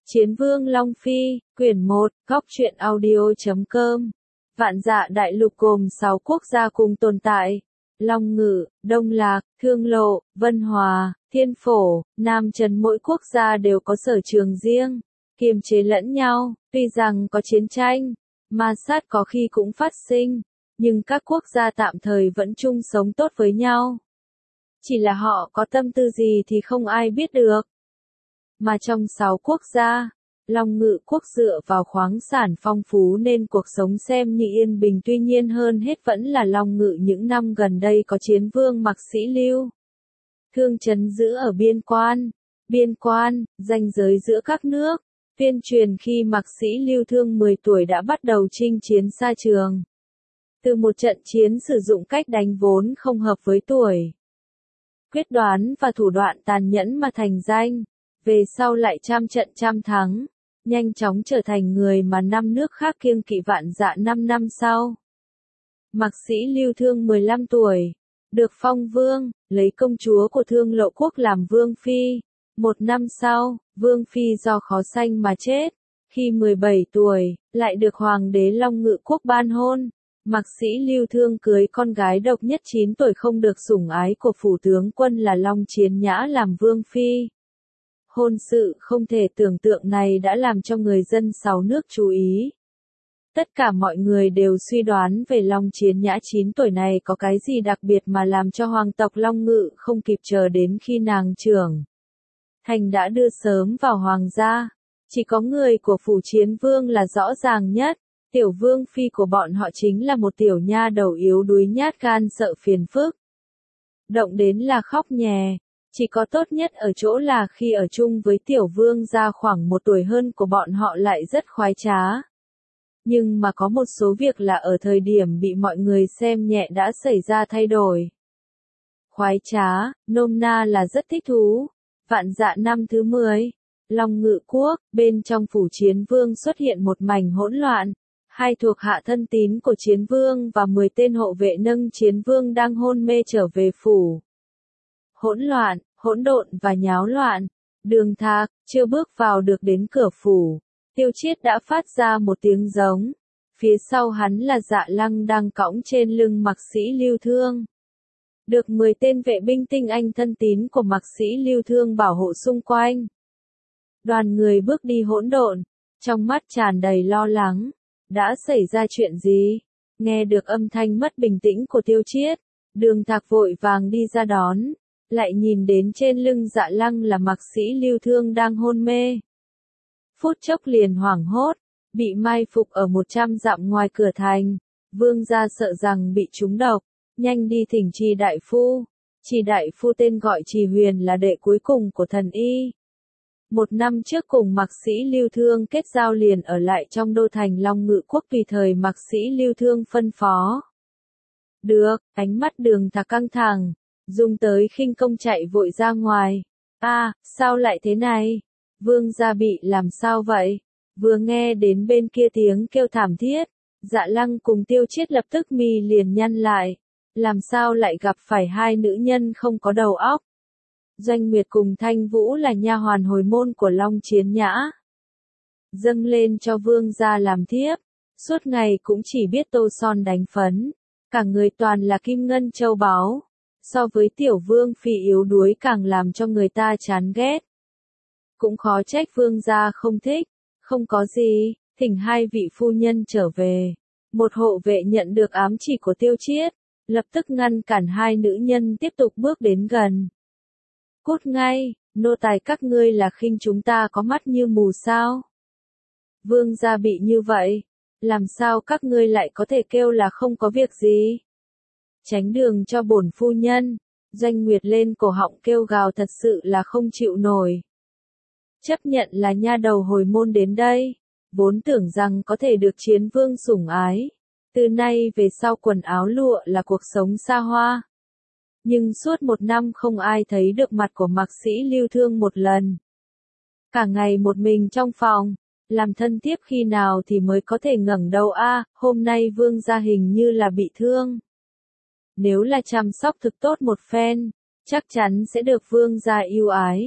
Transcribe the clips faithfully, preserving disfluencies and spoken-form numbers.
Chiến vương Long Phi, quyển một, góc truyện audio chấm com. Vạn Dạ đại lục gồm sáu quốc gia cùng tồn tại: Long Ngự, Đông Lạc, Thương Lộ, Vân Hòa, Thiên Phổ, Nam Trần. Mỗi quốc gia đều có sở trường riêng, kiềm chế lẫn nhau. Tuy rằng có chiến tranh, ma sát có khi cũng phát sinh, nhưng các quốc gia tạm thời vẫn chung sống tốt với nhau. Chỉ là họ có tâm tư gì thì không ai biết được. Mà trong sáu quốc gia, Long Ngự quốc dựa vào khoáng sản phong phú nên cuộc sống xem như yên bình, tuy nhiên hơn hết vẫn là Long Ngự những năm gần đây có chiến vương Mạc Sĩ Lưu Thương trấn giữ ở biên quan. Biên quan, ranh giới giữa các nước. Tuyên truyền khi Mạc Sĩ Lưu Thương mười tuổi đã bắt đầu chinh chiến xa trường. Từ một trận chiến sử dụng cách đánh vốn không hợp với tuổi, quyết đoán và thủ đoạn tàn nhẫn mà thành danh. Về sau lại trăm trận trăm thắng, nhanh chóng trở thành người mà năm nước khác kiêng kỵ. Vạn Dạ năm năm sau, Mạc Sĩ Lưu Thương mười lăm tuổi, được phong vương, lấy công chúa của Thương Lộ quốc làm vương phi. Một năm sau, vương phi do khó sanh mà chết. Khi mười bảy tuổi, lại được hoàng đế Long Ngự quốc ban hôn. Mạc Sĩ Lưu Thương cưới con gái độc nhất chín tuổi không được sủng ái của phủ tướng quân là Long Chiến Nhã làm vương phi. Hôn sự không thể tưởng tượng này đã làm cho người dân sáu nước chú ý. Tất cả mọi người đều suy đoán về Long Chiến Nhã chín tuổi này có cái gì đặc biệt mà làm cho hoàng tộc Long Ngự không kịp chờ đến khi nàng trưởng thành đã đưa sớm vào hoàng gia. Chỉ có người của phủ chiến vương là rõ ràng nhất. Tiểu vương phi của bọn họ chính là một tiểu nha đầu yếu đuối nhát gan sợ phiền phức. Động đến là khóc nhè. Chỉ có tốt nhất ở chỗ là khi ở chung với tiểu vương gia khoảng một tuổi hơn của bọn họ lại rất khoái trá. Nhưng mà có một số việc là ở thời điểm bị mọi người xem nhẹ đã xảy ra thay đổi. Khoái trá, nôm na là rất thích thú. Vạn Dạ năm thứ mười, Long Ngự quốc, bên trong phủ chiến vương xuất hiện một mảnh hỗn loạn. Hai thuộc hạ thân tín của chiến vương và mười tên hộ vệ nâng chiến vương đang hôn mê trở về phủ. Hỗn loạn, hỗn độn và nháo loạn. Đường Thạc chưa bước vào được đến cửa phủ, Tiêu Chiết đã phát ra một tiếng giống. Phía sau hắn là Dạ Lăng đang cõng trên lưng Mạc Sĩ Lưu Thương. Được mười tên vệ binh tinh anh thân tín của Mạc Sĩ Lưu Thương bảo hộ xung quanh. Đoàn người bước đi hỗn độn, trong mắt tràn đầy lo lắng. Đã xảy ra chuyện gì? Nghe được âm thanh mất bình tĩnh của Tiêu Chiết, Đường Thạc vội vàng đi ra đón. Lại nhìn đến trên lưng Dạ Lăng là Mạc Sĩ Lưu Thương đang hôn mê. Phút chốc liền hoảng hốt, bị mai phục ở một trăm dặm ngoài cửa thành. Vương gia sợ rằng bị trúng độc, nhanh đi thỉnh Trì đại phu. Trì đại phu tên gọi Trì Huyền là đệ cuối cùng của thần y. Một năm trước cùng Mạc Sĩ Lưu Thương kết giao liền ở lại trong đô thành Long Ngự quốc tùy thời Mạc Sĩ Lưu Thương phân phó. Được, ánh mắt Đường Thạc căng thẳng. Dùng tới khinh công chạy vội ra ngoài. A, à, sao lại thế này? Vương gia bị làm sao vậy? Vừa nghe đến bên kia tiếng kêu thảm thiết, Dạ Lăng cùng Tiêu Chiết lập tức mi liền nhăn lại. Làm sao lại gặp phải hai nữ nhân không có đầu óc? Doanh Nguyệt cùng Thanh Vũ là nha hoàn hồi môn của Long Chiến Nhã. Dâng lên cho vương gia làm thiếp, suốt ngày cũng chỉ biết tô son đánh phấn. Cả người toàn là kim ngân châu báu. So với tiểu vương phi yếu đuối càng làm cho người ta chán ghét. Cũng khó trách vương gia không thích. Không có gì, thỉnh hai vị phu nhân trở về. Một hộ vệ nhận được ám chỉ của Tiêu Chiết, lập tức ngăn cản hai nữ nhân tiếp tục bước đến gần. Cút ngay, nô tài các ngươi là khinh chúng ta có mắt như mù sao? Vương gia bị như vậy, làm sao các ngươi lại có thể kêu là không có việc gì? Tránh đường cho bổn phu nhân. Doanh Nguyệt lên cổ họng kêu gào thật sự là không chịu nổi. Chấp nhận là nha đầu hồi môn đến đây, vốn tưởng rằng có thể được chiến vương sủng ái. Từ nay về sau quần áo lụa là cuộc sống xa hoa. Nhưng suốt một năm không ai thấy được mặt của Mạc Sĩ Lưu Thương một lần. Cả ngày một mình trong phòng, làm thân thiếp khi nào thì mới có thể ngẩng đầu a? À, hôm nay vương gia hình như là bị thương. Nếu là chăm sóc thực tốt một phen, chắc chắn sẽ được vương gia yêu ái.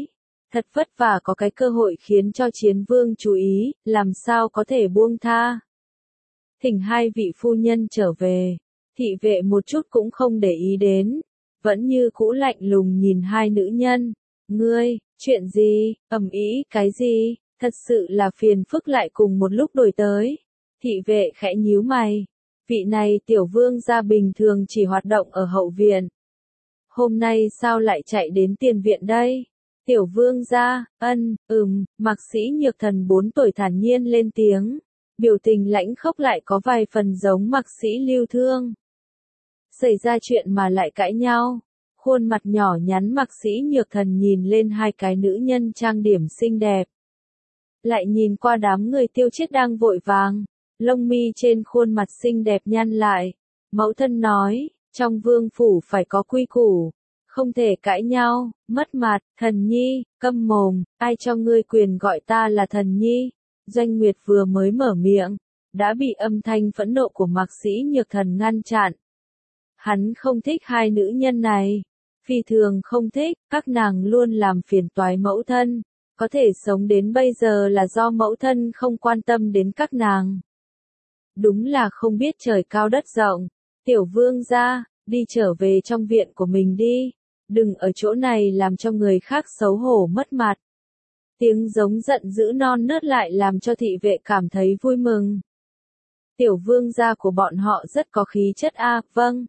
Thật vất vả có cái cơ hội khiến cho chiến vương chú ý, làm sao có thể buông tha. Thỉnh hai vị phu nhân trở về, thị vệ một chút cũng không để ý đến, vẫn như cũ lạnh lùng nhìn hai nữ nhân. Ngươi, chuyện gì, ầm ĩ cái gì, thật sự là phiền phức lại cùng một lúc đổi tới. Thị vệ khẽ nhíu mày, vị này tiểu vương gia bình thường chỉ hoạt động ở hậu viện. Hôm nay sao lại chạy đến tiền viện đây? Tiểu vương gia, ân, ừm, Mạc Sĩ Nhược Thần bốn tuổi thản nhiên lên tiếng, biểu tình lãnh khốc lại có vài phần giống Mạc Sĩ Lưu Thương. Xảy ra chuyện mà lại cãi nhau, khuôn mặt nhỏ nhắn Mạc Sĩ Nhược Thần nhìn lên hai cái nữ nhân trang điểm xinh đẹp. Lại nhìn qua đám người Tiêu Chiết đang vội vàng, lông mi trên khuôn mặt xinh đẹp nhăn lại. Mẫu thân nói, trong vương phủ phải có quy củ, không thể cãi nhau, mất mặt. Thần nhi, câm mồm, ai cho ngươi quyền gọi ta là thần nhi? Doanh Nguyệt vừa mới mở miệng, đã bị âm thanh phẫn nộ của Mạc Sĩ Nhược Thần ngăn chặn. Hắn không thích hai nữ nhân này, phi thường không thích, các nàng luôn làm phiền toái mẫu thân, có thể sống đến bây giờ là do mẫu thân không quan tâm đến các nàng. Đúng là không biết trời cao đất rộng. Tiểu vương gia, đi trở về trong viện của mình đi, đừng ở chỗ này làm cho người khác xấu hổ mất mặt. Tiếng giống giận dữ non nớt lại làm cho thị vệ cảm thấy vui mừng. Tiểu vương gia của bọn họ rất có khí chất a, à, vâng.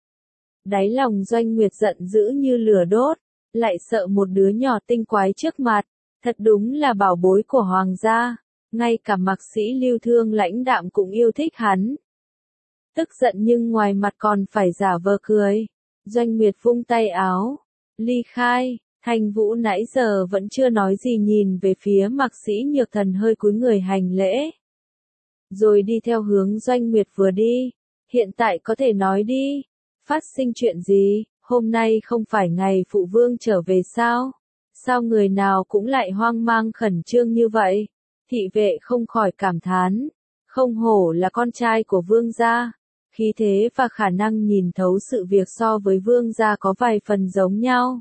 Đáy lòng Doanh Nguyệt giận dữ như lửa đốt, lại sợ một đứa nhỏ tinh quái trước mặt, thật đúng là bảo bối của hoàng gia, ngay cả Mạc Sĩ Lưu Thương lãnh đạm cũng yêu thích hắn. Tức giận nhưng ngoài mặt còn phải giả vờ cười. Doanh Nguyệt vung tay áo, ly khai. Thanh Vũ nãy giờ vẫn chưa nói gì nhìn về phía Mạc Sĩ Nhược Thần hơi cúi người hành lễ. Rồi đi theo hướng Doanh Nguyệt vừa đi. Hiện tại có thể nói đi. Phát sinh chuyện gì? Hôm nay không phải ngày phụ vương trở về sao? Sao người nào cũng lại hoang mang khẩn trương như vậy? Thị vệ không khỏi cảm thán. Không hổ là con trai của vương gia. Khí thế và khả năng nhìn thấu sự việc so với vương gia có vài phần giống nhau.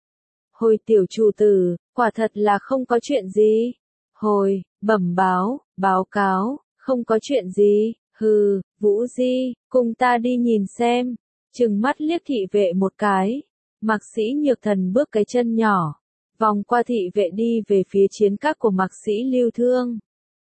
Hồi tiểu chủ tử, quả thật là không có chuyện gì. Hồi, bẩm báo, báo cáo, không có chuyện gì. Hừ, Vũ Di, cùng ta đi nhìn xem. Trừng mắt liếc thị vệ một cái. Mạc Sĩ Nhược Thần bước cái chân nhỏ, vòng qua thị vệ đi về phía chiến các của Mạc Sĩ Lưu Thương.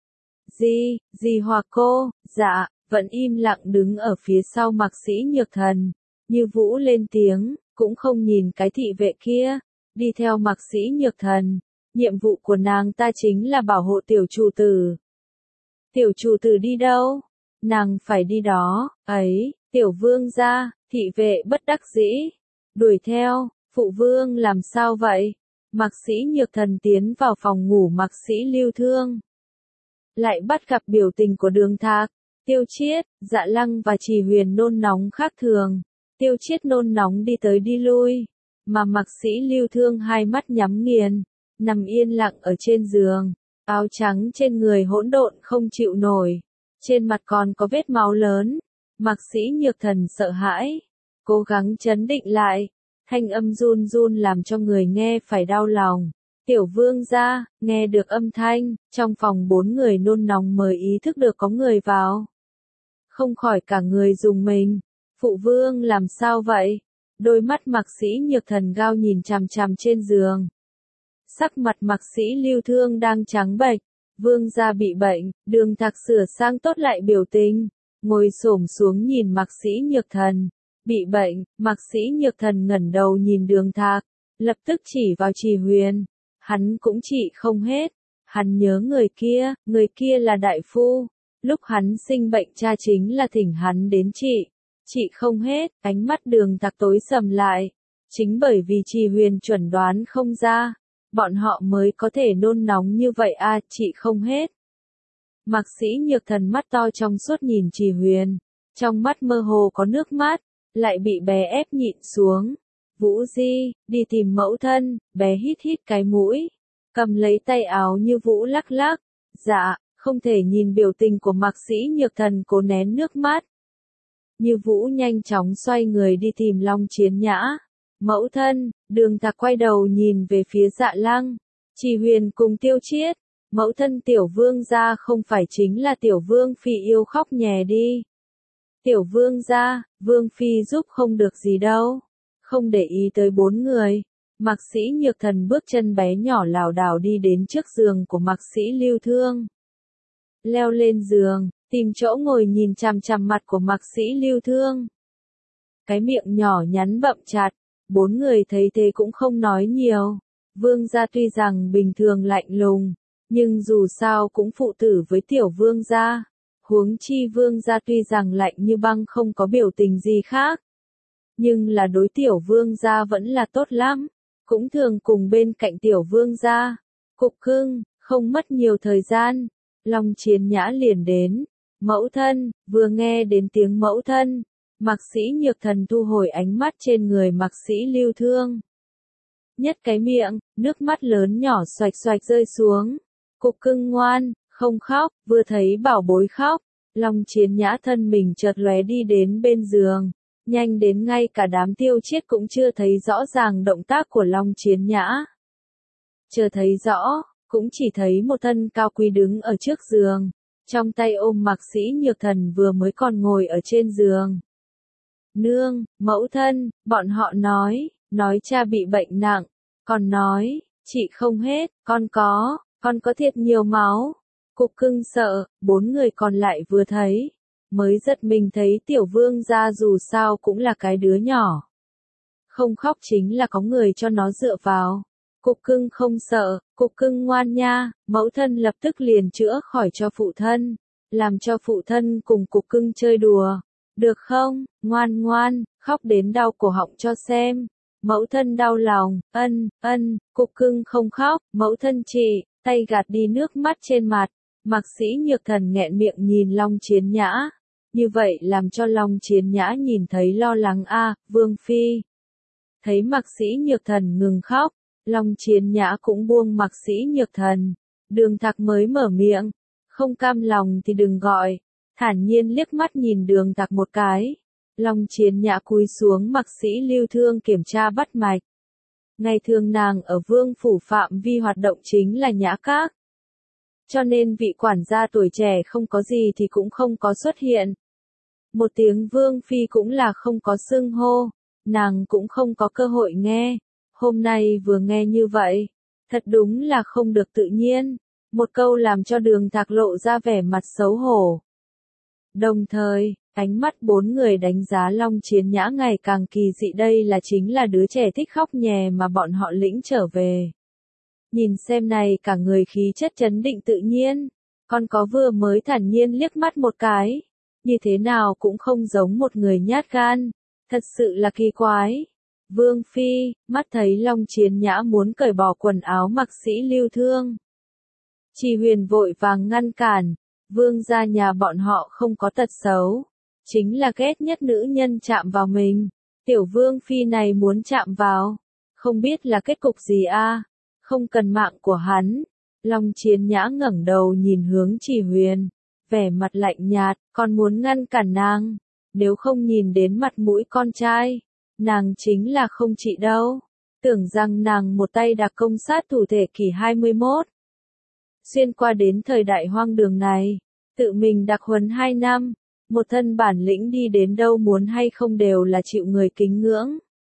Di, Di Hòa cô, dạ, vẫn im lặng đứng ở phía sau Mạc Sĩ Nhược Thần. Như Vũ lên tiếng, cũng không nhìn cái thị vệ kia, đi theo Mạc Sĩ Nhược Thần. Nhiệm vụ của nàng ta chính là bảo hộ tiểu chủ tử. Tiểu chủ tử đi đâu? Nàng phải đi đó, ấy, tiểu vương gia. Thị vệ bất đắc dĩ, đuổi theo. Phụ vương làm sao vậy? Mạc Sĩ Nhược Thần tiến vào phòng ngủ Mạc Sĩ Lưu Thương. Lại bắt gặp biểu tình của Đường Thạc, Tiêu Chiết, Dạ Lăng và Trì Huyền nôn nóng khác thường. Tiêu Chiết nôn nóng đi tới đi lui, mà Mạc Sĩ Lưu Thương hai mắt nhắm nghiền, nằm yên lặng ở trên giường, áo trắng trên người hỗn độn không chịu nổi, trên mặt còn có vết máu lớn. Mạc Sĩ Nhược Thần sợ hãi, cố gắng trấn định lại, thanh âm run run làm cho người nghe phải đau lòng. Tiểu vương gia, nghe được âm thanh, trong phòng bốn người nôn nóng mới ý thức được có người vào. Không khỏi cả người rùng mình. Phụ vương làm sao vậy? Đôi mắt Mạc Sĩ Nhược Thần gao nhìn chằm chằm trên giường. Sắc mặt Mạc Sĩ Lưu Thương đang trắng bệch. Vương gia bị bệnh. Đường Thạc sửa sang tốt lại biểu tình, ngồi xổm xuống nhìn Mạc Sĩ Nhược Thần. Bị bệnh. Mạc Sĩ Nhược Thần ngẩng đầu nhìn Đường Thạc, lập tức chỉ vào Trì Huyền. Hắn cũng trị không hết. Hắn nhớ người kia, người kia là đại phu. Lúc hắn sinh bệnh cha chính là thỉnh hắn đến trị. Trị không hết, ánh mắt Đường Thạc tối sầm lại. Chính bởi vì Trì Huyền chuẩn đoán không ra, bọn họ mới có thể nôn nóng như vậy a, à, trị không hết. Mạc Sĩ Nhược Thần mắt to trong suốt nhìn Trì Huyền, trong mắt mơ hồ có nước mắt, lại bị bé ép nhịn xuống. Vũ Di, đi tìm mẫu thân. Bé hít hít cái mũi, cầm lấy tay áo Như Vũ lắc lắc. Dạ, không thể nhìn biểu tình của Mạc Sĩ Nhược Thần cố nén nước mắt. Như Vũ nhanh chóng xoay người đi tìm Long Chiến Nhã. Mẫu thân. Đường Thạc quay đầu nhìn về phía Dạ Lăng. Chỉ Huyền cùng Tiêu Chiết, mẫu thân Tiểu Vương gia không phải chính là Tiểu Vương Phi yêu khóc nhè đi. Tiểu Vương gia, Vương Phi giúp không được gì đâu. Không để ý tới bốn người, Mạc Sĩ Nhược Thần bước chân bé nhỏ lảo đảo đi đến trước giường của Mạc Sĩ Lưu Thương. Leo lên giường, tìm chỗ ngồi nhìn chằm chằm mặt của Mạc Sĩ Lưu Thương. Cái miệng nhỏ nhắn bậm chặt, bốn người thấy thế cũng không nói nhiều. Vương gia tuy rằng bình thường lạnh lùng, nhưng dù sao cũng phụ tử với Tiểu Vương gia. Huống chi Vương gia tuy rằng lạnh như băng không có biểu tình gì khác, nhưng là đối Tiểu Vương gia vẫn là tốt lắm, cũng thường cùng bên cạnh Tiểu Vương gia. Cục Cưng, không mất nhiều thời gian, Long Chiến Nhã liền đến. Mẫu thân, vừa nghe đến tiếng mẫu thân, Mạc Sĩ Nhược Thần thu hồi ánh mắt trên người Mạc Sĩ Lưu Thương. Nhất cái miệng, nước mắt lớn nhỏ xoạch xoạch rơi xuống. Cục Cưng ngoan, không khóc, vừa thấy bảo bối khóc, Long Chiến Nhã thân mình chợt lóe đi đến bên giường, nhanh đến ngay cả đám Tiêu Chiết cũng chưa thấy rõ ràng động tác của Long Chiến Nhã. Chưa thấy rõ, cũng chỉ thấy một thân cao quý đứng ở trước giường, trong tay ôm Mạc Sĩ Nhược Thần vừa mới còn ngồi ở trên giường. Nương, mẫu thân, bọn họ nói, nói cha bị bệnh nặng, còn nói, chị không hết, con có, con có thiệt nhiều máu. Cục Cưng sợ, bốn người còn lại vừa thấy, mới giật mình thấy Tiểu Vương gia dù sao cũng là cái đứa nhỏ. Không khóc chính là có người cho nó dựa vào. Cục Cưng không sợ, Cục Cưng ngoan nha, mẫu thân lập tức liền chữa khỏi cho phụ thân, làm cho phụ thân cùng Cục Cưng chơi đùa. Được không, ngoan ngoan, khóc đến đau cổ họng cho xem. Mẫu thân đau lòng, ân, ân, Cục Cưng không khóc, mẫu thân chị, tay gạt đi nước mắt trên mặt. Mạc Sĩ Nhược Thần nghẹn miệng nhìn Long Chiến Nhã. Như vậy làm cho Long Chiến Nhã nhìn thấy lo lắng a, à, Vương Phi. Thấy Mạc Sĩ Nhược Thần ngừng khóc, Long Chiến Nhã cũng buông Mạc Sĩ Nhược Thần. Đường Thạc mới mở miệng, không cam lòng thì đừng gọi, thản nhiên liếc mắt nhìn Đường Thạc một cái. Long Chiến Nhã cúi xuống Mạc Sĩ Lưu Thương kiểm tra bắt mạch. Ngày thường nàng ở Vương phủ phạm vi hoạt động chính là Nhã Các. Cho nên vị quản gia tuổi trẻ không có gì thì cũng không có xuất hiện. Một tiếng Vương Phi cũng là không có xưng hô, nàng cũng không có cơ hội nghe. Hôm nay vừa nghe như vậy, thật đúng là không được tự nhiên. Một câu làm cho Đường Thạc lộ ra vẻ mặt xấu hổ. Đồng thời, ánh mắt bốn người đánh giá Long Chiến Nhã ngày càng kỳ dị, đây là chính là đứa trẻ thích khóc nhè mà bọn họ lĩnh trở về. Nhìn xem này cả người khí chất trấn định tự nhiên, còn có vừa mới thản nhiên liếc mắt một cái, như thế nào cũng không giống một người nhát gan, thật sự là kỳ quái. Vương Phi, mắt thấy Long Chiến Nhã muốn cởi bỏ quần áo Mạc Sĩ Lưu Thương. Chỉ Huyền vội vàng ngăn cản, Vương gia nhà bọn họ không có tật xấu, chính là ghét nhất nữ nhân chạm vào mình, Tiểu Vương Phi này muốn chạm vào, không biết là kết cục gì a. Không cần mạng của hắn. Long Chiến Nhã ngẩng đầu nhìn hướng Chỉ Huyền, vẻ mặt lạnh nhạt, còn muốn ngăn cản nàng, nếu không nhìn đến mặt mũi con trai, nàng chính là không trị đâu. Tưởng rằng nàng một tay đặc công sát thủ thế kỷ hai mươi mốt. Xuyên qua đến thời đại hoang đường này, tự mình đặc huấn hai năm, một thân bản lĩnh đi đến đâu muốn hay không đều là chịu người kính ngưỡng.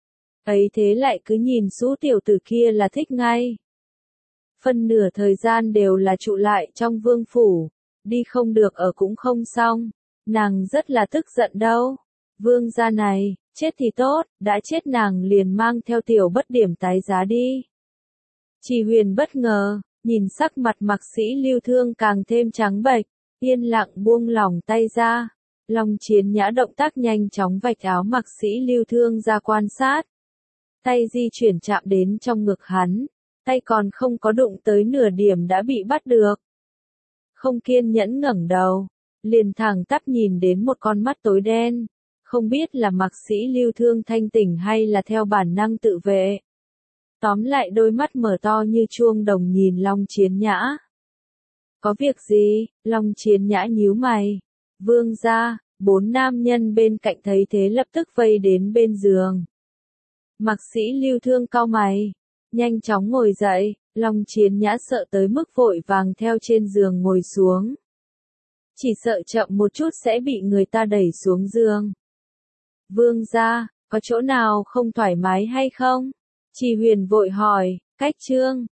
Ấy thế lại cứ nhìn xú tiểu tử kia là thích ngay. Phân nửa thời gian đều là trụ lại trong vương phủ, đi không được ở cũng không xong, nàng rất là tức giận đâu. Vương gia này, chết thì tốt, đã chết nàng liền mang theo tiểu bất điểm tái giá đi. Chỉ Huyền bất ngờ, nhìn sắc mặt Mạc Sĩ Lưu Thương càng thêm trắng bệch, yên lặng buông lỏng tay ra. Long Chiến Nhã động tác nhanh chóng vạch áo Mạc Sĩ Lưu Thương ra quan sát. Tay di chuyển chạm đến trong ngực hắn, tay còn không có đụng tới nửa điểm đã bị bắt được. Không kiên nhẫn ngẩng đầu, liền thẳng tắp nhìn đến một con mắt tối đen, không biết là Mạc Sĩ Lưu Thương thanh tỉnh hay là theo bản năng tự vệ. Tóm lại đôi mắt mở to như chuông đồng nhìn Long Chiến Nhã. Có việc gì? Long Chiến Nhã nhíu mày. Vương gia, bốn nam nhân bên cạnh thấy thế lập tức vây đến bên giường. Mạc Sĩ Lưu Thương cau mày, nhanh chóng ngồi dậy, Long Chiến Nhã sợ tới mức vội vàng theo trên giường ngồi xuống. Chỉ sợ chậm một chút sẽ bị người ta đẩy xuống giường. Vương gia, có chỗ nào không thoải mái hay không? Trì Huyền vội hỏi, cách Trương